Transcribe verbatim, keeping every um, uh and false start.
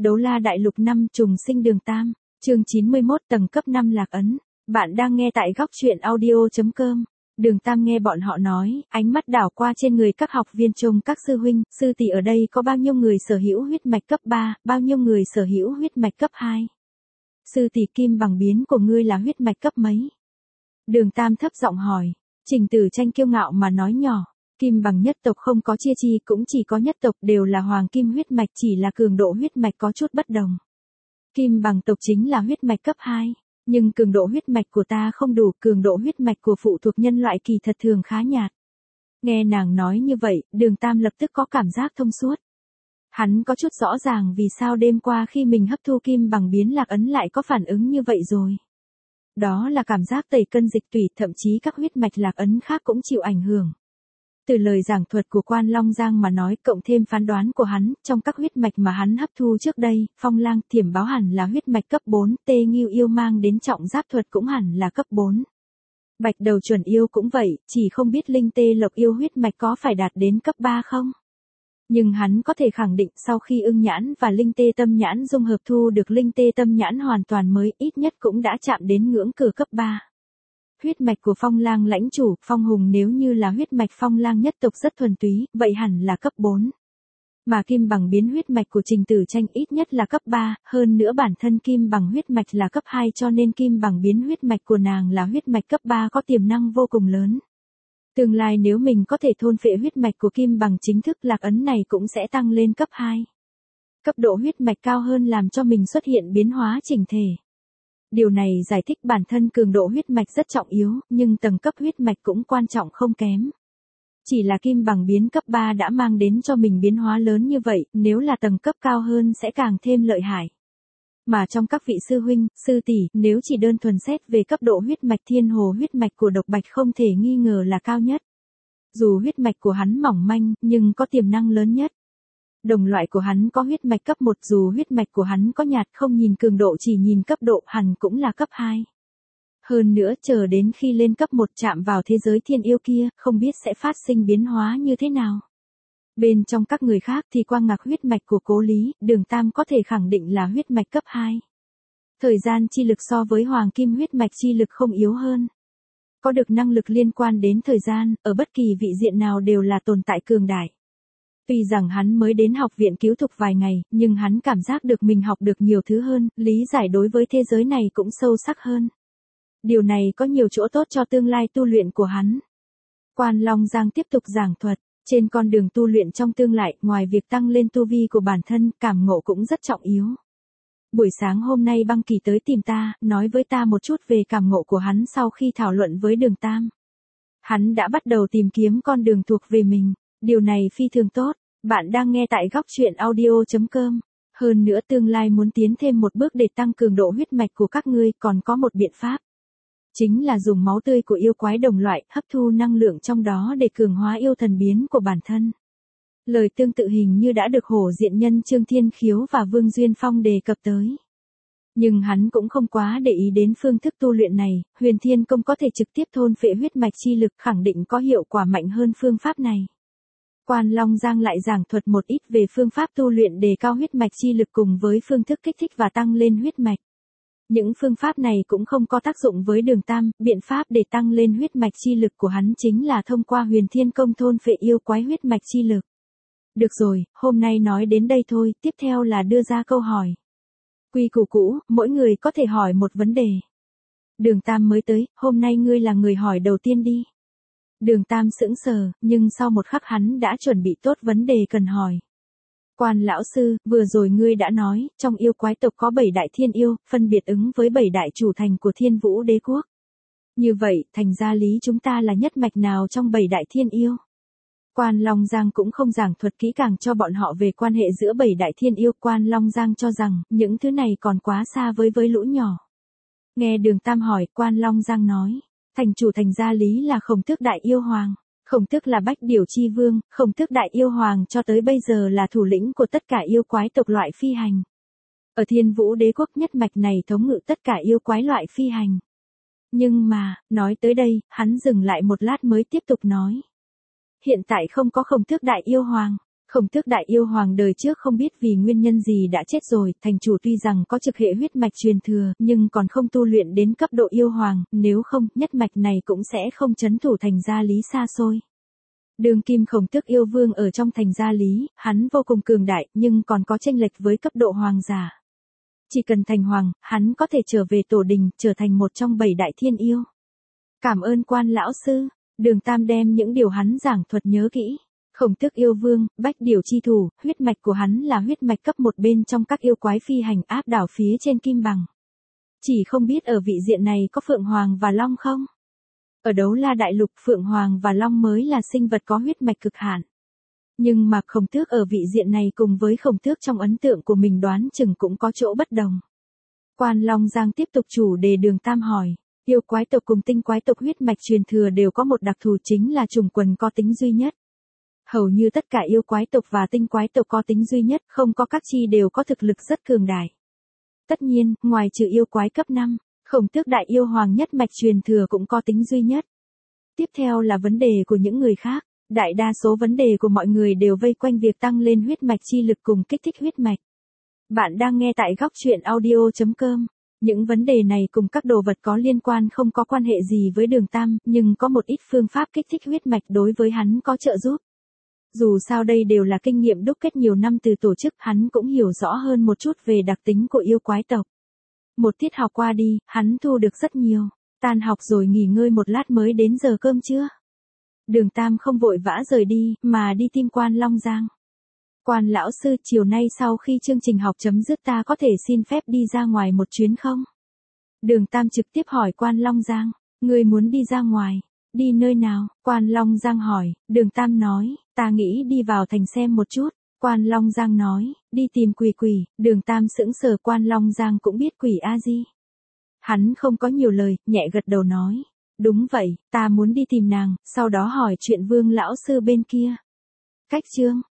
Đấu La Đại Lục năm trùng sinh Đường Tam, chương chín mươi mốt tầng cấp năm lạc ấn. Bạn đang nghe tại góc truyện audio.com. Đường Tam nghe bọn họ nói, ánh mắt đảo qua trên người các học viên trông các sư huynh, sư tỷ ở đây có bao nhiêu người sở hữu huyết mạch cấp ba, bao nhiêu người sở hữu huyết mạch cấp hai. Sư tỷ Kim Bằng biến của ngươi là huyết mạch cấp mấy? Đường Tam thấp giọng hỏi. Trình Tử Tranh kiêu ngạo mà nói nhỏ. Kim Bằng nhất tộc không có chia chi, cũng chỉ có nhất tộc đều là hoàng kim huyết mạch, chỉ là cường độ huyết mạch có chút bất đồng. Kim Bằng tộc chính là huyết mạch cấp hai, nhưng cường độ huyết mạch của ta không đủ, cường độ huyết mạch của phụ thuộc nhân loại kỳ thật thường khá nhạt. Nghe nàng nói như vậy, Đường Tam lập tức có cảm giác thông suốt. Hắn có chút rõ ràng vì sao đêm qua khi mình hấp thu Kim Bằng biến lạc ấn lại có phản ứng như vậy rồi. Đó là cảm giác tẩy cân dịch tủy, thậm chí các huyết mạch lạc ấn khác cũng chịu ảnh hưởng. Từ lời giảng thuật của Quan Long Giang mà nói, cộng thêm phán đoán của hắn, trong các huyết mạch mà hắn hấp thu trước đây, Phong Lang, Thiểm Báo hẳn là huyết mạch cấp bốn, Tê Ngưu Yêu mang đến trọng giáp thuật cũng hẳn là cấp bốn. Bạch Đầu Chuẩn Yêu cũng vậy, chỉ không biết Linh Tê Lộc Yêu huyết mạch có phải đạt đến cấp ba không? Nhưng hắn có thể khẳng định sau khi Ưng Nhãn và Linh Tê Tâm Nhãn dung hợp thu được Linh Tê Tâm Nhãn hoàn toàn mới, ít nhất cũng đã chạm đến ngưỡng cửa cấp ba. Huyết mạch của Phong Lang lãnh chủ, Phong Hùng nếu như là huyết mạch Phong Lang nhất tộc rất thuần túy, vậy hẳn là cấp bốn. Mà Kim Bằng biến huyết mạch của Trình Tử Tranh ít nhất là cấp ba, hơn nữa bản thân Kim Bằng huyết mạch là cấp hai, cho nên Kim Bằng biến huyết mạch của nàng là huyết mạch cấp ba có tiềm năng vô cùng lớn. Tương lai nếu mình có thể thôn phệ huyết mạch của Kim Bằng chính thức, lạc ấn này cũng sẽ tăng lên cấp hai. Cấp độ huyết mạch cao hơn làm cho mình xuất hiện biến hóa chỉnh thể. Điều này giải thích bản thân cường độ huyết mạch rất trọng yếu, nhưng tầng cấp huyết mạch cũng quan trọng không kém. Chỉ là Kim Bằng biến cấp ba đã mang đến cho mình biến hóa lớn như vậy, nếu là tầng cấp cao hơn sẽ càng thêm lợi hại. Mà trong các vị sư huynh, sư tỷ, nếu chỉ đơn thuần xét về cấp độ huyết mạch, Thiên Hồ huyết mạch của Độc Bạch không thể nghi ngờ là cao nhất. Dù huyết mạch của hắn mỏng manh, nhưng có tiềm năng lớn nhất. Đồng loại của hắn có huyết mạch cấp một, dù huyết mạch của hắn có nhạt, không nhìn cường độ chỉ nhìn cấp độ, hẳn cũng là cấp hai. Hơn nữa, chờ đến khi lên cấp một chạm vào thế giới thiên yêu kia, không biết sẽ phát sinh biến hóa như thế nào. Bên trong các người khác thì Quang Ngạc huyết mạch của Cố Lý, Đường Tam có thể khẳng định là huyết mạch cấp hai. Thời gian chi lực so với Hoàng Kim huyết mạch chi lực không yếu hơn. Có được năng lực liên quan đến thời gian, ở bất kỳ vị diện nào đều là tồn tại cường đại. Tuy rằng hắn mới đến học viện cứu thục vài ngày, nhưng hắn cảm giác được mình học được nhiều thứ hơn, lý giải đối với thế giới này cũng sâu sắc hơn. Điều này có nhiều chỗ tốt cho tương lai tu luyện của hắn. Quan Long Giang tiếp tục giảng thuật, trên con đường tu luyện trong tương lai, ngoài việc tăng lên tu vi của bản thân, cảm ngộ cũng rất trọng yếu. Buổi sáng hôm nay Băng Kỳ tới tìm ta, nói với ta một chút về cảm ngộ của hắn sau khi thảo luận với Đường Tam. Hắn đã bắt đầu tìm kiếm con đường thuộc về mình, điều này phi thường tốt. Bạn đang nghe tại góc truyện audio.com. Hơn nữa tương lai muốn tiến thêm một bước để tăng cường độ huyết mạch của các ngươi, còn có một biện pháp. Chính là dùng máu tươi của yêu quái đồng loại, hấp thu năng lượng trong đó để cường hóa yêu thần biến của bản thân. Lời tương tự hình như đã được Hổ Diện Nhân Trương Thiên Khiếu và Vương Duyên Phong đề cập tới. Nhưng hắn cũng không quá để ý đến phương thức tu luyện này, Huyền Thiên Công có thể trực tiếp thôn phệ huyết mạch chi lực, khẳng định có hiệu quả mạnh hơn phương pháp này. Quan Long Giang lại giảng thuật một ít về phương pháp tu luyện đề cao huyết mạch chi lực cùng với phương thức kích thích và tăng lên huyết mạch. Những phương pháp này cũng không có tác dụng với Đường Tam, biện pháp để tăng lên huyết mạch chi lực của hắn chính là thông qua Huyền Thiên Công thôn phệ yêu quái huyết mạch chi lực. Được rồi, hôm nay nói đến đây thôi, tiếp theo là đưa ra câu hỏi. Quy củ cũ, mỗi người có thể hỏi một vấn đề. Đường Tam mới tới, hôm nay ngươi là người hỏi đầu tiên đi. Đường Tam sững sờ, nhưng sau một khắc hắn đã chuẩn bị tốt vấn đề cần hỏi. Quan lão sư, vừa rồi ngươi đã nói, trong yêu quái tộc có bảy đại thiên yêu, phân biệt ứng với bảy đại chủ thành của Thiên Vũ Đế quốc. Như vậy, thành ra lý chúng ta là nhất mạch nào trong bảy đại thiên yêu? Quan Long Giang cũng không giảng thuật kỹ càng cho bọn họ về quan hệ giữa bảy đại thiên yêu. Quan Long Giang cho rằng, những thứ này còn quá xa với với lũ nhỏ. Nghe Đường Tam hỏi, Quan Long Giang nói. Thành chủ thành gia lý là Khổng Tước Đại Yêu Hoàng, Khổng Tước là Bách Điểu Chi Vương, Khổng Tước Đại Yêu Hoàng cho tới bây giờ là thủ lĩnh của tất cả yêu quái tộc loại phi hành. Ở Thiên Vũ Đế quốc nhất mạch này thống ngự tất cả yêu quái loại phi hành. Nhưng mà, nói tới đây, hắn dừng lại một lát mới tiếp tục nói. Hiện tại không có Khổng Tước Đại Yêu Hoàng, Khổng Tước đại yêu hoàng đời trước không biết vì nguyên nhân gì đã chết rồi, thành chủ tuy rằng có trực hệ huyết mạch truyền thừa, nhưng còn không tu luyện đến cấp độ yêu hoàng, nếu không, nhất mạch này cũng sẽ không trấn thủ thành Gia Lý xa xôi. Đường kim Khổng Tước yêu vương ở trong thành Gia Lý, hắn vô cùng cường đại, nhưng còn có chênh lệch với cấp độ hoàng giả. Chỉ cần thành hoàng, hắn có thể trở về tổ đình, trở thành một trong bảy đại thiên yêu. Cảm ơn Quan lão sư, Đường Tam đem những điều hắn giảng thuật nhớ kỹ. Khổng Tước yêu vương, bách điều chi thủ, huyết mạch của hắn là huyết mạch cấp một bên trong các yêu quái phi hành áp đảo phía trên kim bằng. Chỉ không biết ở vị diện này có Phượng Hoàng và Long không? Ở Đấu La Đại Lục, Phượng Hoàng và Long mới là sinh vật có huyết mạch cực hạn. Nhưng mà Khổng Tước ở vị diện này cùng với Khổng Tước trong ấn tượng của mình đoán chừng cũng có chỗ bất đồng. Quan Long Giang tiếp tục chủ đề Đường Tam hỏi. Yêu quái tộc cùng tinh quái tộc huyết mạch truyền thừa đều có một đặc thù chính là trùng quần có tính duy nhất. Hầu như tất cả yêu quái tộc và tinh quái tộc có tính duy nhất, không có các chi đều có thực lực rất cường đại. Tất nhiên, ngoài trừ yêu quái cấp năm, Khổng Tước đại yêu hoàng nhất mạch truyền thừa cũng có tính duy nhất. Tiếp theo là vấn đề của những người khác. Đại đa số vấn đề của mọi người đều vây quanh việc tăng lên huyết mạch chi lực cùng kích thích huyết mạch. Bạn đang nghe tại góc truyện audio chấm com. Những vấn đề này cùng các đồ vật có liên quan không có quan hệ gì với Đường Tam, nhưng có một ít phương pháp kích thích huyết mạch đối với hắn có trợ giúp. Dù sao đây đều là kinh nghiệm đúc kết nhiều năm từ tổ chức, hắn cũng hiểu rõ hơn một chút về đặc tính của yêu quái tộc. Một tiết học qua đi, hắn thu được rất nhiều. Tan học rồi nghỉ ngơi một lát mới đến giờ cơm trưa. Đường Tam không vội vã rời đi, mà đi tìm Quan Long Giang. Quan lão sư, chiều nay sau khi chương trình học chấm dứt ta có thể xin phép đi ra ngoài một chuyến không? Đường Tam trực tiếp hỏi Quan Long Giang, ngươi muốn đi ra ngoài? Đi nơi nào? Quan Long Giang hỏi. Đường Tam nói, ta nghĩ đi vào thành xem một chút. Quan Long Giang nói, đi tìm quỷ quỷ. Đường Tam sững sờ. Quan Long Giang cũng biết quỷ A Di. Hắn không có nhiều lời, nhẹ gật đầu nói, đúng vậy, ta muốn đi tìm nàng, sau đó hỏi chuyện Vương lão sư bên kia. Cách chương